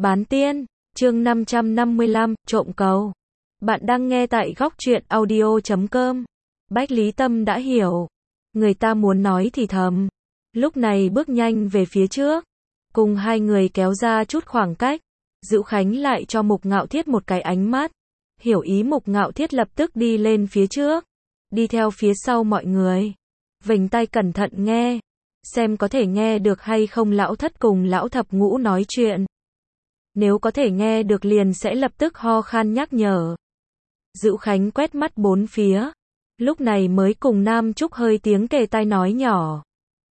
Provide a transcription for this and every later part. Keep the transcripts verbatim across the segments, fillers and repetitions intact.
Bán tiên, chương năm trăm năm mươi lăm, trộm cầu. Bạn đang nghe tại góc truyện audio chấm com. Bách Lý Tâm đã hiểu. Người ta muốn nói thì thầm. Lúc này bước nhanh về phía trước. Cùng hai người kéo ra chút khoảng cách. Dữu Khánh lại cho Mục Ngạo Thiết một cái ánh mắt. Hiểu ý Mục Ngạo Thiết lập tức đi lên phía trước. Đi theo phía sau mọi người. Vểnh tai cẩn thận nghe. Xem có thể nghe được hay không lão thất cùng lão thập ngũ nói chuyện. Nếu có thể nghe được liền sẽ lập tức ho khan nhắc nhở. Dữu Khánh quét mắt bốn phía. Lúc này mới cùng Nam Trúc hơi tiếng kề tai nói nhỏ.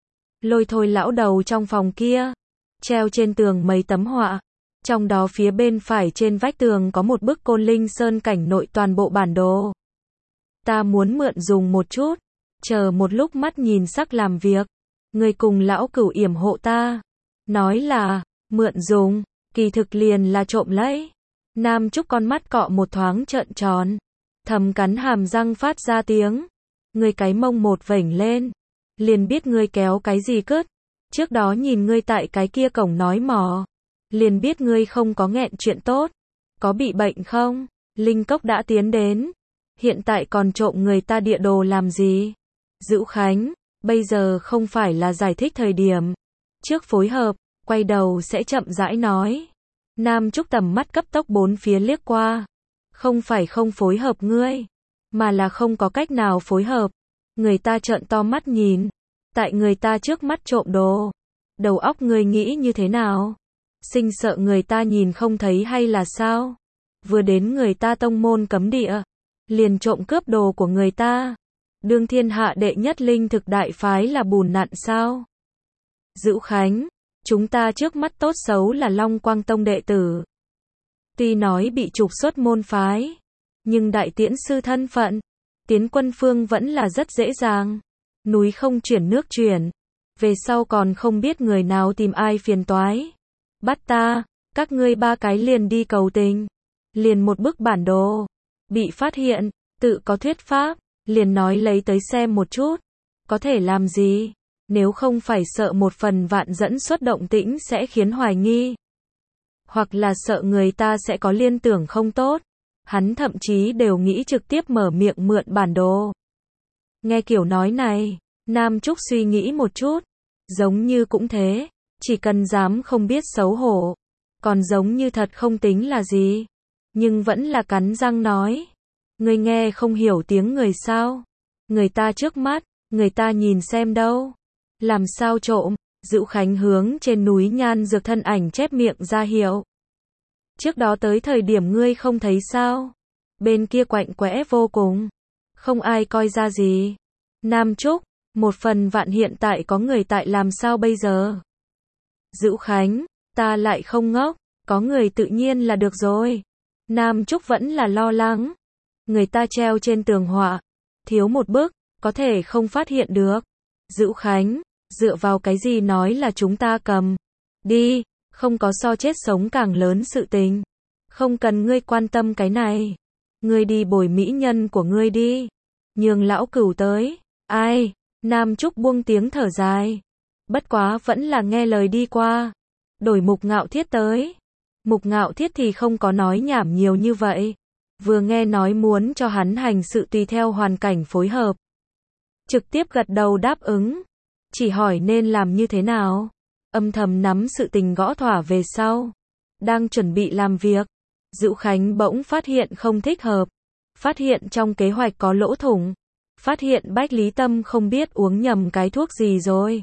Lôi thôi lão đầu trong phòng kia. Treo trên tường mấy tấm họa. Trong đó phía bên phải trên vách tường có một bức Côn Linh Sơn cảnh nội toàn bộ bản đồ. Ta muốn mượn dùng một chút. Chờ một lúc mắt nhìn sắc làm việc. Người cùng lão cửu yểm hộ ta. Nói là, mượn dùng, kỳ thực liền là trộm lấy. Nam Trúc con mắt cọ một thoáng trợn tròn. Thầm cắn hàm răng phát ra tiếng. Người cái mông một vểnh lên. Liền biết ngươi kéo cái gì cứt. Trước đó nhìn ngươi tại cái kia cổng nói mò. Liền biết ngươi không có nghẹn chuyện tốt. Có bị bệnh không? Linh Cốc đã tiến đến. Hiện tại còn trộm người ta địa đồ làm gì? Dữu Khánh, bây giờ không phải là giải thích thời điểm. Trước phối hợp, quay đầu sẽ chậm rãi nói. Nam Trúc tầm mắt cấp tốc bốn phía liếc qua. Không phải không phối hợp ngươi, mà là không có cách nào phối hợp. Người ta trợn to mắt nhìn. Tại người ta trước mắt trộm đồ. Đầu óc ngươi nghĩ như thế nào? Sinh sợ người ta nhìn không thấy hay là sao? Vừa đến người ta tông môn cấm địa. Liền trộm cướp đồ của người ta. Đương thiên hạ đệ nhất linh thực đại phái là bùn nặn sao? Dữu Khánh, chúng ta trước mắt tốt xấu là Long Quang Tông đệ tử. Tuy nói bị trục xuất môn phái, nhưng đại tiễn sư thân phận, tiến quân phương vẫn là rất dễ dàng. Núi không chuyển nước chuyển, về sau còn không biết người nào tìm ai phiền toái. Bắt ta, các ngươi ba cái liền đi cầu tình. Liền một bức bản đồ, bị phát hiện, tự có thuyết pháp. Liền nói lấy tới xem một chút. Có thể làm gì? Nếu không phải sợ một phần vạn dẫn xuất động tĩnh sẽ khiến hoài nghi. Hoặc là sợ người ta sẽ có liên tưởng không tốt. Hắn thậm chí đều nghĩ trực tiếp mở miệng mượn bản đồ. Nghe kiểu nói này, Nam Trúc suy nghĩ một chút. Giống như cũng thế. Chỉ cần dám không biết xấu hổ. Còn giống như thật không tính là gì. Nhưng vẫn là cắn răng nói. Người nghe không hiểu tiếng người sao? Người ta trước mắt, người ta nhìn xem đâu. Làm sao trộm? Dữu Khánh hướng trên núi nhan dược thân ảnh chép miệng ra hiệu. Trước đó tới thời điểm ngươi không thấy sao? Bên kia quạnh quẽ vô cùng. Không ai coi ra gì. Nam Trúc, một phần vạn hiện tại có người tại làm sao bây giờ? Dữu Khánh, ta lại không ngốc. Có người tự nhiên là được rồi. Nam Trúc vẫn là lo lắng. Người ta treo trên tường họa, thiếu một bức, có thể không phát hiện được. Dữu Khánh, dựa vào cái gì nói là chúng ta cầm. Đi, không có so chết sống càng lớn sự tình. Không cần ngươi quan tâm cái này. Ngươi đi bồi mỹ nhân của ngươi đi. Nhường lão cửu tới. Ai? Nam Trúc buông tiếng thở dài. Bất quá vẫn là nghe lời đi qua. Đổi Mục Ngạo Thiết tới. Mục Ngạo Thiết thì không có nói nhảm nhiều như vậy. Vừa nghe nói muốn cho hắn hành sự tùy theo hoàn cảnh phối hợp. Trực tiếp gật đầu đáp ứng. Chỉ hỏi nên làm như thế nào. Âm thầm nắm sự tình gõ thỏa về sau. Đang chuẩn bị làm việc. Dữu Khánh bỗng phát hiện không thích hợp. Phát hiện trong kế hoạch có lỗ thủng. Phát hiện Bách Lý Tâm không biết uống nhầm cái thuốc gì rồi.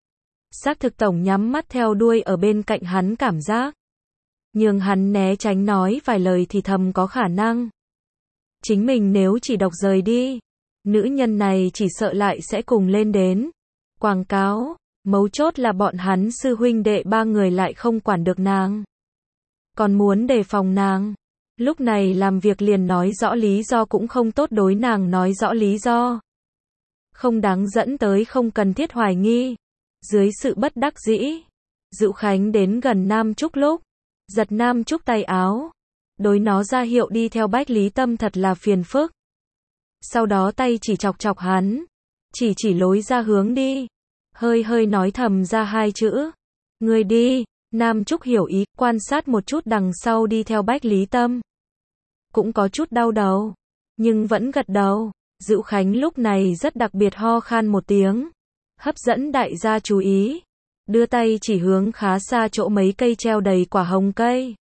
Xác thực tổng nhắm mắt theo đuôi ở bên cạnh hắn cảm giác. Nhưng hắn né tránh nói vài lời thì thầm có khả năng. Chính mình nếu chỉ độc rời đi, nữ nhân này chỉ sợ lại sẽ cùng lên đến. Quảng cáo, mấu chốt là bọn hắn sư huynh đệ ba người lại không quản được nàng. Còn muốn đề phòng nàng. Lúc này làm việc liền nói rõ lý do cũng không tốt đối nàng nói rõ lý do. Không đáng dẫn tới không cần thiết hoài nghi. Dưới sự bất đắc dĩ, Dữu Khánh đến gần Nam Trúc lúc. Giật Nam Trúc tay áo. Đối nó ra hiệu đi theo Bách Lý Tâm thật là phiền phức. Sau đó tay chỉ chọc chọc hắn. Chỉ chỉ lối ra hướng đi. Hơi hơi nói thầm ra hai chữ. Người đi. Nam Trúc hiểu ý, quan sát một chút đằng sau đi theo Bách Lý Tâm. Cũng có chút đau đầu, nhưng vẫn gật đầu. Dữu Khánh lúc này rất đặc biệt ho khan một tiếng, hấp dẫn đại gia chú ý, đưa tay chỉ hướng khá xa chỗ mấy cây treo đầy quả hồng cây.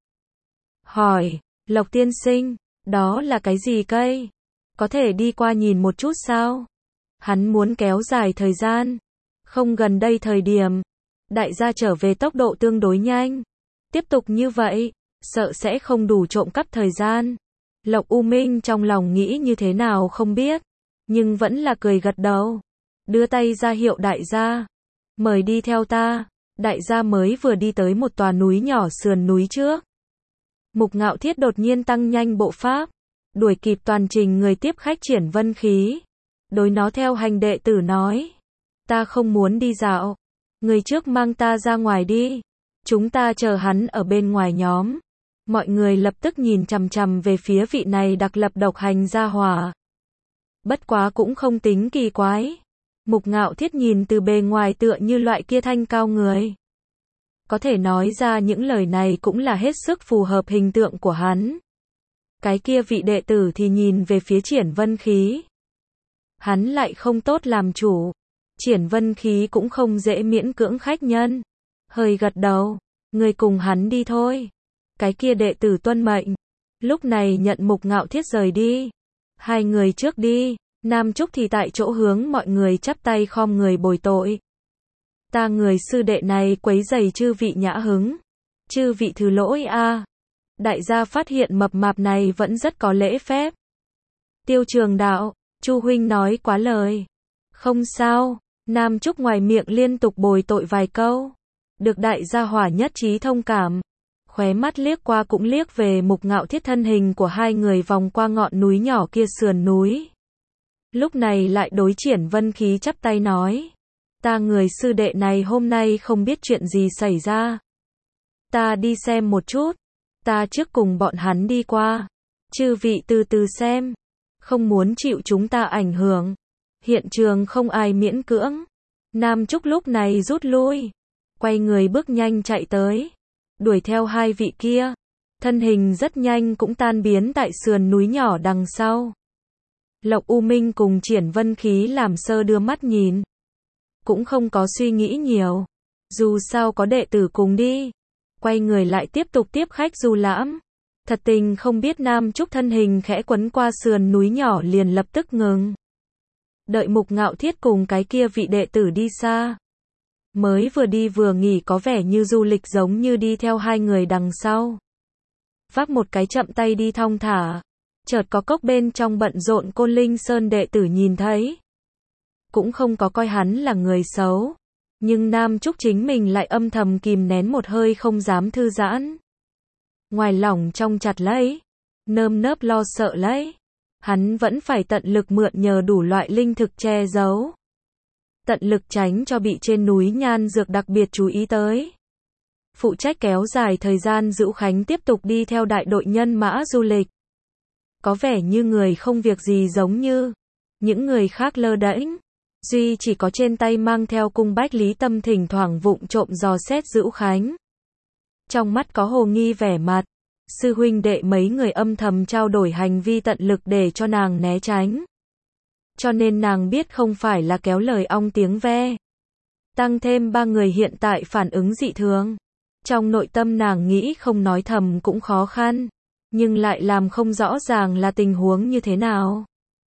Hỏi, Lộc tiên sinh, đó là cái gì cây? Có thể đi qua nhìn một chút sao? Hắn muốn kéo dài thời gian. Không, gần đây thời điểm đại gia trở về tốc độ tương đối nhanh. Tiếp tục như vậy, sợ sẽ không đủ trộm cắp thời gian. Lộc U Minh trong lòng nghĩ như thế nào không biết, nhưng vẫn là cười gật đầu, đưa tay ra hiệu đại gia, mời đi theo ta. Đại gia mới vừa đi tới một tòa núi nhỏ sườn núi trước. Mục Ngạo Thiết đột nhiên tăng nhanh bộ pháp, đuổi kịp toàn trình người tiếp khách Triển Vân Khí. Đối nó theo hành đệ tử nói, ta không muốn đi dạo, người trước mang ta ra ngoài đi, chúng ta chờ hắn ở bên ngoài nhóm. Mọi người lập tức nhìn chằm chằm về phía vị này đặc lập độc hành gia hỏa. Bất quá cũng không tính kỳ quái. Mục Ngạo Thiết nhìn từ bề ngoài tựa như loại kia thanh cao người. Có thể nói ra những lời này cũng là hết sức phù hợp hình tượng của hắn. Cái kia vị đệ tử thì nhìn về phía Triển Vân Khí. Hắn lại không tốt làm chủ. Triển Vân Khí cũng không dễ miễn cưỡng khách nhân. Hơi gật đầu, người cùng hắn đi thôi. Cái kia đệ tử tuân mệnh. Lúc này nhận Mục Ngạo Thiết rời đi. Hai người trước đi, Nam Trúc thì tại chỗ hướng mọi người chắp tay khom người bồi tội. Ta người sư đệ này quấy rầy chư vị nhã hứng. Chư vị thứ lỗi a. À. Đại gia phát hiện mập mạp này vẫn rất có lễ phép. Tiêu Trường Đạo, Chu huynh nói quá lời. Không sao, Nam Trúc ngoài miệng liên tục bồi tội vài câu. Được đại gia hỏa nhất trí thông cảm. Khóe mắt liếc qua cũng liếc về Mục Ngạo Thiết, thân hình của hai người vòng qua ngọn núi nhỏ kia sườn núi. Lúc này lại đối Triển Vân Khí chắp tay nói. Ta người sư đệ này hôm nay không biết chuyện gì xảy ra. Ta đi xem một chút. Ta trước cùng bọn hắn đi qua. Chư vị từ từ xem. Không muốn chịu chúng ta ảnh hưởng. Hiện trường không ai miễn cưỡng. Nam Trúc lúc này rút lui. Quay người bước nhanh chạy tới. Đuổi theo hai vị kia. Thân hình rất nhanh cũng tan biến tại sườn núi nhỏ đằng sau. Lộc U Minh cùng Triển Vân Khí làm sơ đưa mắt nhìn. Cũng không có suy nghĩ nhiều. Dù sao có đệ tử cùng đi. Quay người lại tiếp tục tiếp khách du lãm. Thật tình không biết Nam Trúc thân hình khẽ quấn qua sườn núi nhỏ liền lập tức ngừng. Đợi Mục Ngạo Thiết cùng cái kia vị đệ tử đi xa. Mới vừa đi vừa nghỉ có vẻ như du lịch giống như đi theo hai người đằng sau. Vác một cái chậm tay đi thong thả. Chợt có cốc bên trong bận rộn Côn Linh Sơn đệ tử nhìn thấy. Cũng không có coi hắn là người xấu. Nhưng Nam Trúc chính mình lại âm thầm kìm nén một hơi không dám thư giãn. Ngoài lòng trong chặt lấy. Nơm nớp lo sợ lấy. Hắn vẫn phải tận lực mượn nhờ đủ loại linh thực che giấu. Tận lực tránh cho bị trên núi nhan dược đặc biệt chú ý tới. Phụ trách kéo dài thời gian Dữu Khánh tiếp tục đi theo đại đội nhân mã du lịch. Có vẻ như người không việc gì giống như những người khác lơ đễnh. Duy chỉ có trên tay mang theo cung Bách Lý Tâm thỉnh thoảng vụng trộm dò xét Dữu Khánh. Trong mắt có hồ nghi vẻ mặt. Sư huynh đệ mấy người âm thầm trao đổi hành vi tận lực để cho nàng né tránh. Cho nên nàng biết không phải là kéo lời ong tiếng ve. Tăng thêm ba người hiện tại phản ứng dị thường. Trong nội tâm nàng nghĩ không nói thầm cũng khó khăn. Nhưng lại làm không rõ ràng là tình huống như thế nào.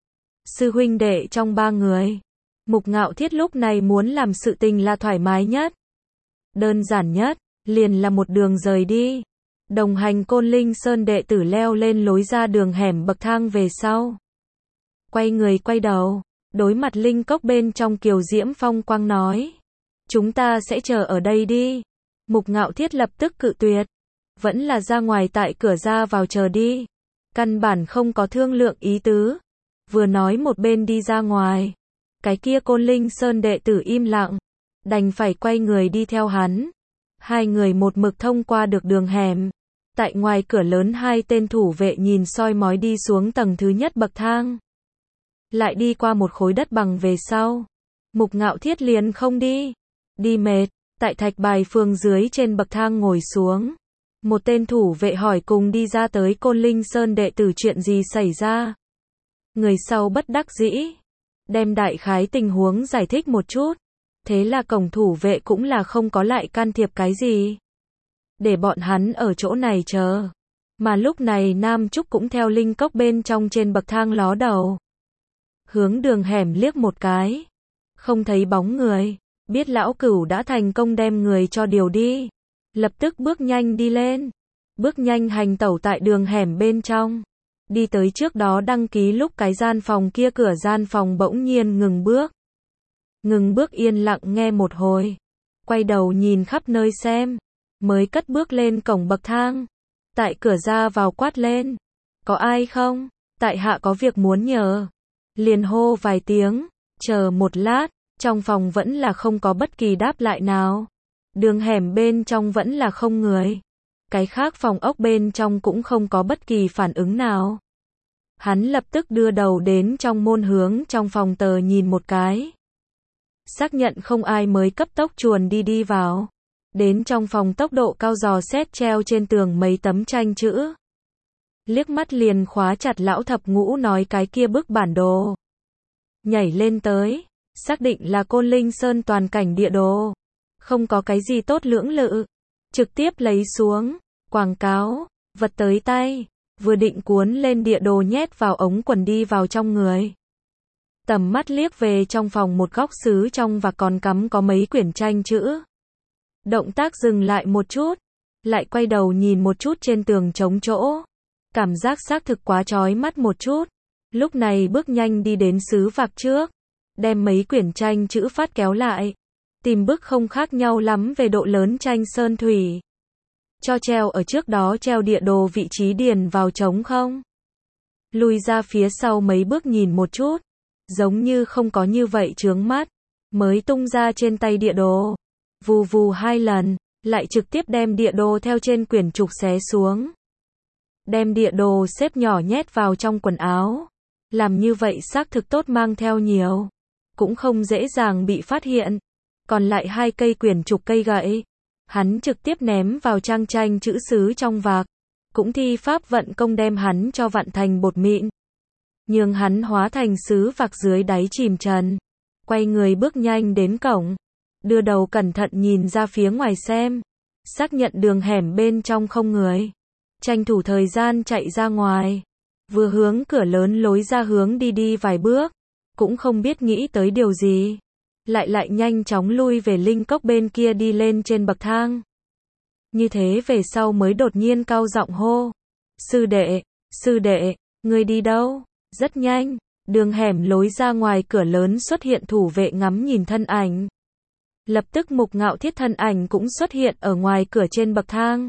Sư huynh đệ trong ba người. Mục Ngạo Thiết lúc này muốn làm sự tình là thoải mái nhất. Đơn giản nhất, liền là một đường rời đi. Đồng hành Côn Linh Sơn đệ tử leo lên lối ra đường hẻm bậc thang về sau. Quay người quay đầu, đối mặt linh cốc bên trong kiều diễm phong quang nói. Chúng ta sẽ chờ ở đây đi. Mục Ngạo Thiết lập tức cự tuyệt. Vẫn là ra ngoài tại cửa ra vào chờ đi. Căn bản không có thương lượng ý tứ. Vừa nói một bên đi ra ngoài. Cái kia Côn Linh Sơn đệ tử im lặng. Đành phải quay người đi theo hắn. Hai người một mực thông qua được đường hẻm. Tại ngoài cửa lớn hai tên thủ vệ nhìn soi mói đi xuống tầng thứ nhất bậc thang. Lại đi qua một khối đất bằng về sau. Mục Ngạo Thiết liền không đi. Đi mệt, Tại thạch bài phương dưới trên bậc thang ngồi xuống. Một tên thủ vệ hỏi cùng đi ra tới Côn Linh Sơn đệ tử chuyện gì xảy ra. Người sau bất đắc dĩ. Đem đại khái tình huống giải thích một chút. Thế là cổng thủ vệ cũng là không có lại can thiệp cái gì. Để bọn hắn ở chỗ này chờ. Mà lúc này Nam Trúc cũng theo linh cốc bên trong trên bậc thang ló đầu. Hướng đường hẻm liếc một cái. Không thấy bóng người. Biết lão cửu đã thành công đem người cho điều đi. Lập tức bước nhanh đi lên. Bước nhanh hành tẩu tại đường hẻm bên trong. Đi tới trước đó đăng ký lúc cái gian phòng kia cửa gian phòng bỗng nhiên ngừng bước. Ngừng bước yên lặng nghe một hồi. Quay đầu nhìn khắp nơi xem. Mới cất bước lên cổng bậc thang. Tại cửa ra vào quát lên. Có ai không? Tại hạ có việc muốn nhờ. Liền hô vài tiếng. Chờ một lát. Trong phòng vẫn là không có bất kỳ đáp lại nào. Đường hẻm bên trong vẫn là không người. Cái khác phòng ốc bên trong cũng không có bất kỳ phản ứng nào. Hắn lập tức đưa đầu đến trong môn hướng trong phòng tờ nhìn một cái. Xác nhận không ai mới cấp tốc chuồn đi đi vào. Đến trong phòng tốc độ cao dò xét treo trên tường mấy tấm tranh chữ. Liếc mắt liền khóa chặt lão thập ngũ nói cái kia bức bản đồ. Nhảy lên tới. Xác định là Côn Linh Sơn toàn cảnh địa đồ. Không có cái gì tốt lưỡng lự. Trực tiếp lấy xuống. Quảng cáo. Vật tới tay. Vừa định cuốn lên địa đồ nhét vào ống quần đi vào trong người. Tầm mắt liếc về trong phòng một góc xứ trong và còn cắm có mấy quyển tranh chữ. Động tác dừng lại một chút. Lại quay đầu nhìn một chút trên tường trống chỗ. Cảm giác xác thực quá chói mắt một chút. Lúc này bước nhanh đi đến xứ vạc trước. Đem mấy quyển tranh chữ phát kéo lại. Tìm bức không khác nhau lắm về độ lớn tranh sơn thủy. Cho treo ở trước đó treo địa đồ vị trí điền vào trống không. Lùi ra phía sau mấy bước nhìn một chút. Giống như không có như vậy chướng mắt. Mới tung ra trên tay địa đồ. Vù vù hai lần. Lại trực tiếp đem địa đồ theo trên quyển trục xé xuống. Đem địa đồ xếp nhỏ nhét vào trong quần áo. Làm như vậy xác thực tốt mang theo nhiều. Cũng không dễ dàng bị phát hiện. Còn lại hai cây quyển trục cây gậy. Hắn trực tiếp ném vào trang tranh chữ sứ trong vạc. Cũng thi pháp vận công đem hắn cho vặn thành bột mịn. Nhường hắn hóa thành sứ vạc dưới đáy chìm trần. Quay người bước nhanh đến cổng. Đưa đầu cẩn thận nhìn ra phía ngoài xem. Xác nhận đường hẻm bên trong không người. Tranh thủ thời gian chạy ra ngoài. Vừa hướng cửa lớn lối ra hướng đi đi vài bước. Cũng không biết nghĩ tới điều gì. Lại lại nhanh chóng lui về linh cốc bên kia đi lên trên bậc thang. Như thế về sau mới đột nhiên cao giọng hô. Sư đệ, sư đệ, ngươi đi đâu? Rất nhanh, đường hẻm lối ra ngoài cửa lớn xuất hiện thủ vệ ngắm nhìn thân ảnh. Lập tức Mục Ngạo Thiết thân ảnh cũng xuất hiện ở ngoài cửa trên bậc thang.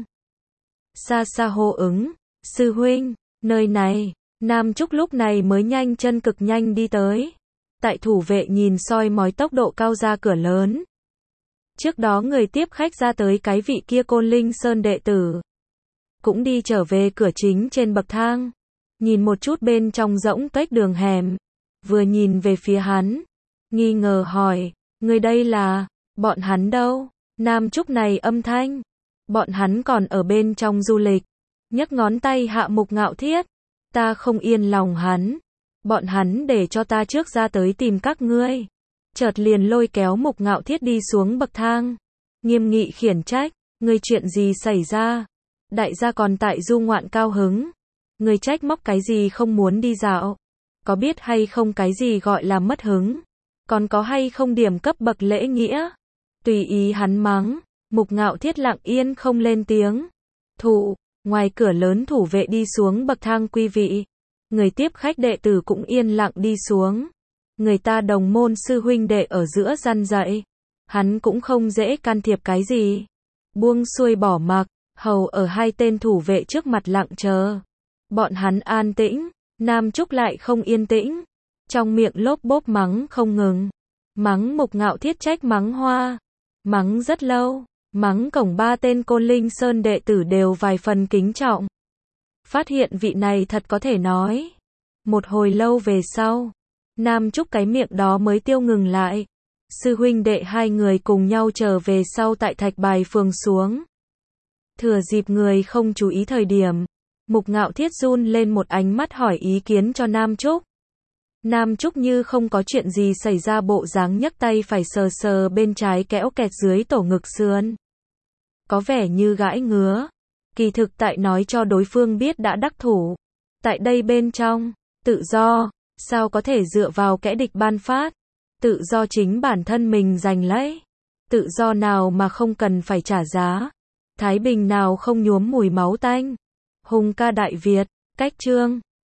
Xa xa hô ứng, sư huynh, nơi này. Nam Trúc lúc này mới nhanh chân cực nhanh đi tới. Tại thủ vệ nhìn soi mói tốc độ cao ra cửa lớn. Trước đó người tiếp khách ra tới cái vị kia Côn Linh Sơn đệ tử. Cũng đi trở về cửa chính trên bậc thang. Nhìn một chút bên trong rỗng tuếch đường hẻm. Vừa nhìn về phía hắn. Nghi ngờ hỏi, người đây là, bọn hắn đâu? Nam Trúc này âm thanh. Bọn hắn còn ở bên trong du lịch. Nhấc ngón tay hạ Mục Ngạo Thiết. Ta không yên lòng hắn. Bọn hắn để cho ta trước ra tới tìm các ngươi. Chợt liền lôi kéo Mục Ngạo Thiết đi xuống bậc thang. Nghiêm nghị khiển trách. Ngươi chuyện gì xảy ra? Đại gia còn tại du ngoạn cao hứng. Ngươi trách móc cái gì không muốn đi dạo? Có biết hay không cái gì gọi là mất hứng? Còn có hay không điểm cấp bậc lễ nghĩa? Tùy ý hắn mắng. Mục Ngạo Thiết lặng yên không lên tiếng. Thụ, ngoài cửa lớn thủ vệ đi xuống bậc thang quý vị. Người tiếp khách đệ tử cũng yên lặng đi xuống. Người ta đồng môn sư huynh đệ ở giữa răn dạy. Hắn cũng không dễ can thiệp cái gì. Buông xuôi bỏ mặc, hầu ở hai tên thủ vệ trước mặt lặng chờ. Bọn hắn an tĩnh, Nam Trúc lại không yên tĩnh. Trong miệng lốp bốp mắng không ngừng. Mắng Mục Ngạo Thiết trách mắng hoa. Mắng rất lâu, mắng cổng ba tên Côn Linh Sơn đệ tử đều vài phần kính trọng. Phát hiện vị này thật có thể nói. Một hồi lâu về sau, Nam Trúc cái miệng đó mới tiêu ngừng lại. Sư huynh đệ hai người cùng nhau trở về sau tại Thạch Bài phường xuống. Thừa dịp người không chú ý thời điểm, Mục Ngạo Thiết run lên một ánh mắt hỏi ý kiến cho Nam Trúc. Nam Trúc như không có chuyện gì xảy ra bộ dáng nhấc tay phải sờ sờ bên trái kẽo kẹt dưới tổ ngực sườn. Có vẻ như gãi ngứa. Kỳ thực tại nói cho đối phương biết đã đắc thủ. Tại đây bên trong, tự do, sao có thể dựa vào kẻ địch ban phát. Tự do chính bản thân mình giành lấy. Tự do nào mà không cần phải trả giá. Thái bình nào không nhuốm mùi máu tanh. Hùng ca Đại Việt, cách chương.